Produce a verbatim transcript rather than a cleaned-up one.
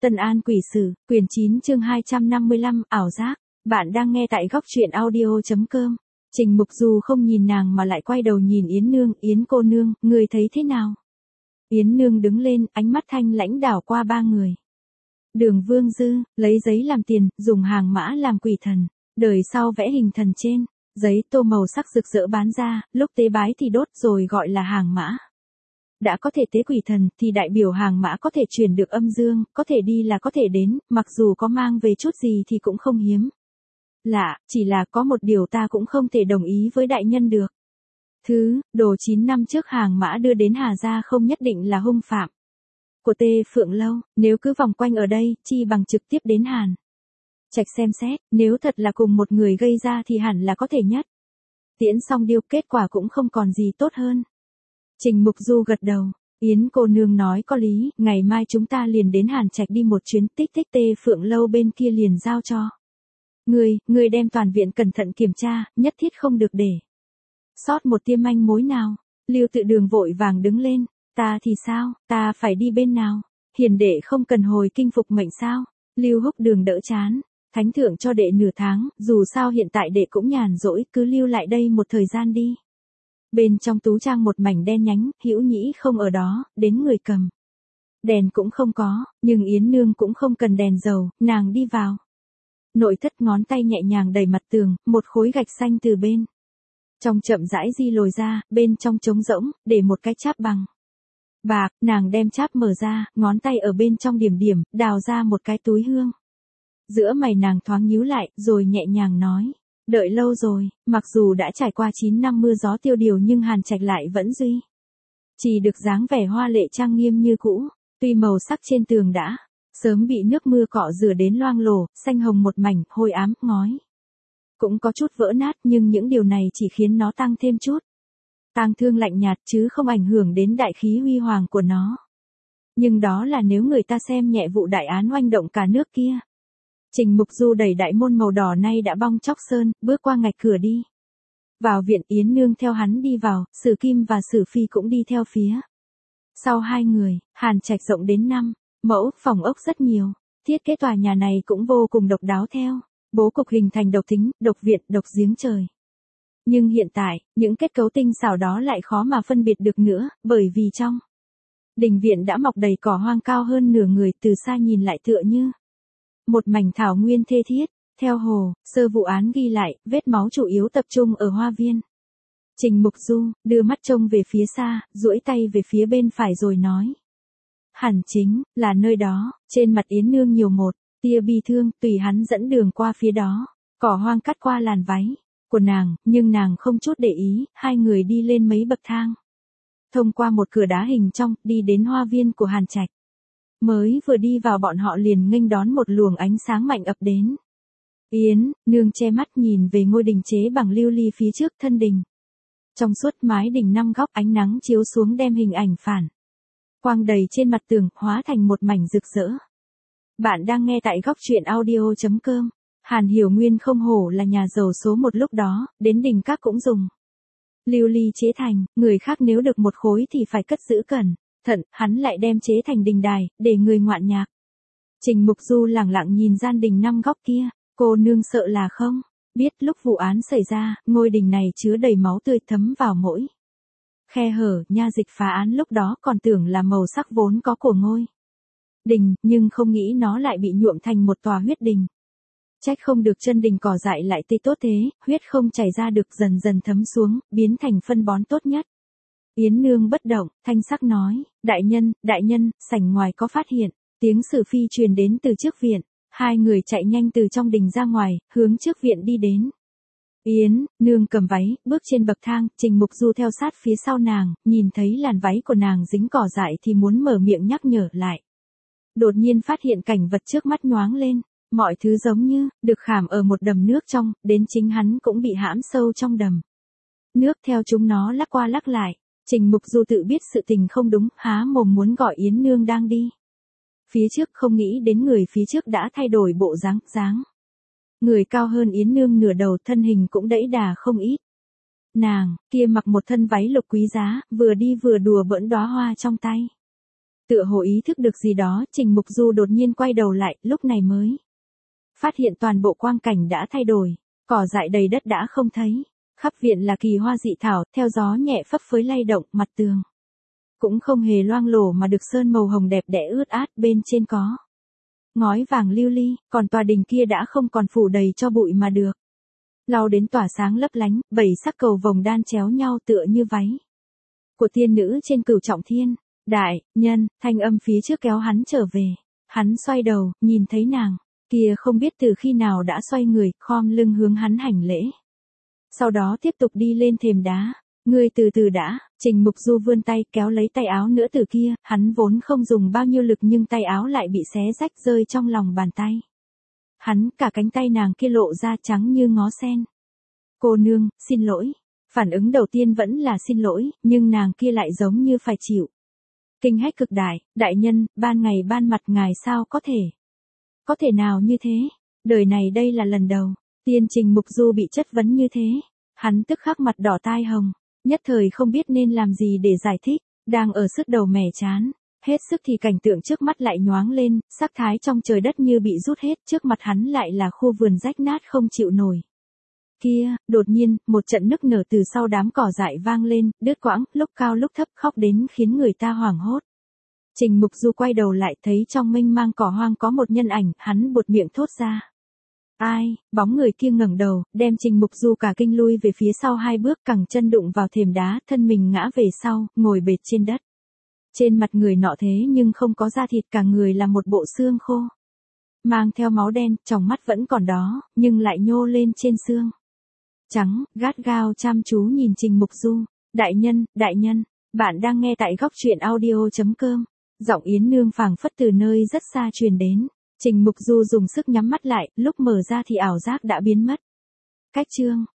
Tân An Quỷ Sử, quyển chín chương hai trăm năm mươi lăm, ảo giác. Bạn đang nghe tại góc truyện audio.com. Trình Mục Du không nhìn nàng mà lại quay đầu nhìn Yến Nương, Yến cô nương, người thấy thế nào? Yến Nương đứng lên, ánh mắt thanh lãnh đảo qua ba người. Đường Vương Dư, lấy giấy làm tiền, dùng hàng mã làm quỷ thần, đời sau vẽ hình thần trên, giấy tô màu sắc rực rỡ bán ra, lúc tế bái thì đốt rồi gọi là hàng mã. Đã có thể tế quỷ thần thì đại biểu hàng mã có thể truyền được âm dương, có thể đi là có thể đến, mặc dù có mang về chút gì thì cũng không hiếm. Lạ, chỉ là có một điều ta cũng không thể đồng ý với đại nhân được. Thứ, đồ chín năm trước hàng mã đưa đến Hà Gia không nhất định là hung phạm của Tê Phượng Lâu, nếu cứ vòng quanh ở đây, chi bằng trực tiếp đến Hàn Trạch xem xét, nếu thật là cùng một người gây ra thì hẳn là có thể nhất. Tiễn xong điêu, kết quả cũng không còn gì tốt hơn. Trình Mục Du gật đầu, Yến cô nương nói có lý, ngày mai chúng ta liền đến Hàn Trạch đi một chuyến, tích tích Tê Phượng Lâu bên kia liền giao cho. Ngươi, ngươi đem toàn viện cẩn thận kiểm tra, nhất thiết không được để sót một tia manh mối nào. Lưu Tự Đường vội vàng đứng lên, ta thì sao, ta phải đi bên nào? Hiền đệ không cần hồi kinh phục mệnh sao? Lưu Húc Đường đỡ chán, thánh thượng cho đệ nửa tháng, dù sao hiện tại đệ cũng nhàn rỗi, cứ lưu lại đây một thời gian đi. Bên trong tú trang một mảnh đen nhánh, Hữu Nhĩ không ở đó, đến người cầm đèn cũng không có, nhưng Yến Nương cũng không cần đèn dầu, nàng đi vào. Nội thất ngón tay nhẹ nhàng đẩy mặt tường, một khối gạch xanh từ bên trong chậm rãi di lồi ra, bên trong trống rỗng, để một cái cháp bằng bạc, nàng đem cháp mở ra, ngón tay ở bên trong điểm điểm, đào ra một cái túi hương. Giữa mày nàng thoáng nhíu lại, rồi nhẹ nhàng nói, đợi lâu rồi, mặc dù đã trải qua chín năm mưa gió tiêu điều nhưng Hàn Trạch lại vẫn duy chỉ được dáng vẻ hoa lệ trang nghiêm như cũ, tuy màu sắc trên tường đã sớm bị nước mưa cọ rửa đến loang lổ, xanh hồng một mảnh, hôi ám, ngói cũng có chút vỡ nát, nhưng những điều này chỉ khiến nó tăng thêm chút tang thương lạnh nhạt chứ không ảnh hưởng đến đại khí huy hoàng của nó. Nhưng đó là nếu người ta xem nhẹ vụ đại án oanh động cả nước kia. Trình Mục Du đẩy đại môn màu đỏ nay đã bong chóc sơn, bước qua ngạch cửa đi vào viện. Yến Nương theo hắn đi vào, Sử Kim và Sử Phi cũng đi theo phía sau hai người. Hàn Trạch rộng đến năm mẫu, phòng ốc rất nhiều, thiết kế tòa nhà này cũng vô cùng độc đáo theo bố cục hình thành độc thính, độc viện, độc giếng trời. Nhưng hiện tại, những kết cấu tinh xảo đó lại khó mà phân biệt được nữa, bởi vì trong đình viện đã mọc đầy cỏ hoang cao hơn nửa người, từ xa nhìn lại tựa như một mảnh thảo nguyên thê thiết. Theo Hồ Sơ vụ án ghi lại, vết máu chủ yếu tập trung ở hoa viên. Trình Mục Du đưa mắt trông về phía xa, duỗi tay về phía bên phải rồi nói, hẳn chính là nơi đó. Trên mặt Yến Nương nhiều một tia bi thương, tùy hắn dẫn đường qua phía đó. Cỏ hoang cắt qua làn váy của nàng, nhưng nàng không chút để ý. Hai người đi lên mấy bậc thang, thông qua một cửa đá hình trong, đi đến hoa viên của Hàn Trạch. Mới vừa đi vào, bọn họ liền nghênh đón một luồng ánh sáng mạnh ập đến. Yến Nương che mắt nhìn về ngôi đình chế bằng lưu ly phía trước thân đình. Trong suốt mái đình năm góc, ánh nắng chiếu xuống đem hình ảnh phản quang đầy trên mặt tường, hóa thành một mảnh rực rỡ. Bạn đang nghe tại góc truyện audio.com. Hàn Hiểu Nguyên không hổ là nhà giàu số một lúc đó, đến đình các cũng dùng lưu ly chế thành, người khác nếu được một khối thì phải cất giữ cẩn thận, hắn lại đem chế thành đình đài, để người ngoạn nhạc. Trình Mục Du lẳng lặng nhìn gian đình năm góc kia, cô nương sợ là không biết lúc vụ án xảy ra, ngôi đình này chứa đầy máu tươi thấm vào mỗi khe hở. Nha dịch phá án lúc đó còn tưởng là màu sắc vốn có của ngôi đình, nhưng không nghĩ nó lại bị nhuộm thành một tòa huyết đình. Trách không được chân đình cỏ dại lại tươi tốt thế, huyết không chảy ra được, dần dần thấm xuống, biến thành phân bón tốt nhất. Yến Nương bất động, thanh sắc nói, đại nhân, đại nhân, sảnh ngoài có phát hiện. Tiếng Sử Phi truyền đến từ trước viện. Hai người chạy nhanh từ trong đình ra ngoài, hướng trước viện đi đến. Yến Nương cầm váy, bước trên bậc thang, Trình Mục Du theo sát phía sau nàng, nhìn thấy làn váy của nàng dính cỏ dại thì muốn mở miệng nhắc nhở lại. Đột nhiên phát hiện cảnh vật trước mắt nhoáng lên, mọi thứ giống như được khảm ở một đầm nước trong, đến chính hắn cũng bị hãm sâu trong đầm nước theo chúng nó lắc qua lắc lại. Trình Mục Du tự biết sự tình không đúng, há mồm muốn gọi Yến Nương đang đi phía trước, không nghĩ đến người phía trước đã thay đổi bộ dáng, dáng người cao hơn Yến Nương nửa đầu, thân hình cũng đẫy đà không ít. Nàng kia mặc một thân váy lục quý giá, vừa đi vừa đùa bỡn đóa hoa trong tay. Tựa hồ ý thức được gì đó, Trình Mục Du đột nhiên quay đầu lại, lúc này mới phát hiện toàn bộ quang cảnh đã thay đổi, cỏ dại đầy đất đã không thấy, khắp viện là kỳ hoa dị thảo, theo gió nhẹ phấp phới lay động, mặt tường cũng không hề loang lổ mà được sơn màu hồng đẹp đẽ ướt át, bên trên có ngói vàng lưu ly, còn tòa đình kia đã không còn phủ đầy cho bụi mà được lau đến tỏa sáng lấp lánh, bảy sắc cầu vồng đan chéo nhau tựa như váy của tiên nữ trên Cửu Trọng Thiên. Đại nhân, thanh âm phía trước kéo hắn trở về. Hắn xoay đầu, nhìn thấy nàng kia không biết từ khi nào đã xoay người, khom lưng hướng hắn hành lễ. Sau đó tiếp tục đi lên thềm đá. Ngươi từ từ đã, Trình Mục Du vươn tay kéo lấy tay áo nữ tử kia, hắn vốn không dùng bao nhiêu lực nhưng tay áo lại bị xé rách rơi trong lòng bàn tay. Hắn, cả cánh tay nàng kia lộ ra trắng như ngó sen. Cô nương, xin lỗi. Phản ứng đầu tiên vẫn là xin lỗi, nhưng nàng kia lại giống như phải chịu kinh hách cực đại. Đại nhân, ban ngày ban mặt ngài sao có thể? Có thể nào như thế? Đời này đây là lần đầu tiên Trình Mục Du bị chất vấn như thế. Hắn tức khắc mặt đỏ tai hồng, nhất thời không biết nên làm gì để giải thích, đang ở sức đầu mẻ chán, hết sức thì cảnh tượng trước mắt lại nhoáng lên, sắc thái trong trời đất như bị rút hết, trước mặt hắn lại là khu vườn rách nát không chịu nổi. Kia, đột nhiên, một trận nức nở từ sau đám cỏ dại vang lên, đứt quãng, lúc cao lúc thấp, khóc đến khiến người ta hoảng hốt. Trình Mục Du quay đầu lại thấy trong mênh mang cỏ hoang có một nhân ảnh, hắn buột miệng thốt ra. Ai, bóng người kia ngẩng đầu, đem Trình Mục Du cả kinh lui về phía sau hai bước, cẳng chân đụng vào thềm đá, thân mình ngã về sau, ngồi bệt trên đất. Trên mặt người nọ thế nhưng không có da thịt, cả người là một bộ xương khô. Mang theo máu đen, tròng mắt vẫn còn đó, nhưng lại nhô lên trên xương trắng, gắt gao chăm chú nhìn Trình Mục Du. Đại nhân, đại nhân, bạn đang nghe tại góc truyện audio chấm com. Giọng Yến Nương phảng phất từ nơi rất xa truyền đến. Trình Mục Du dùng sức nhắm mắt lại, lúc mở ra thì ảo giác đã biến mất. Cách chương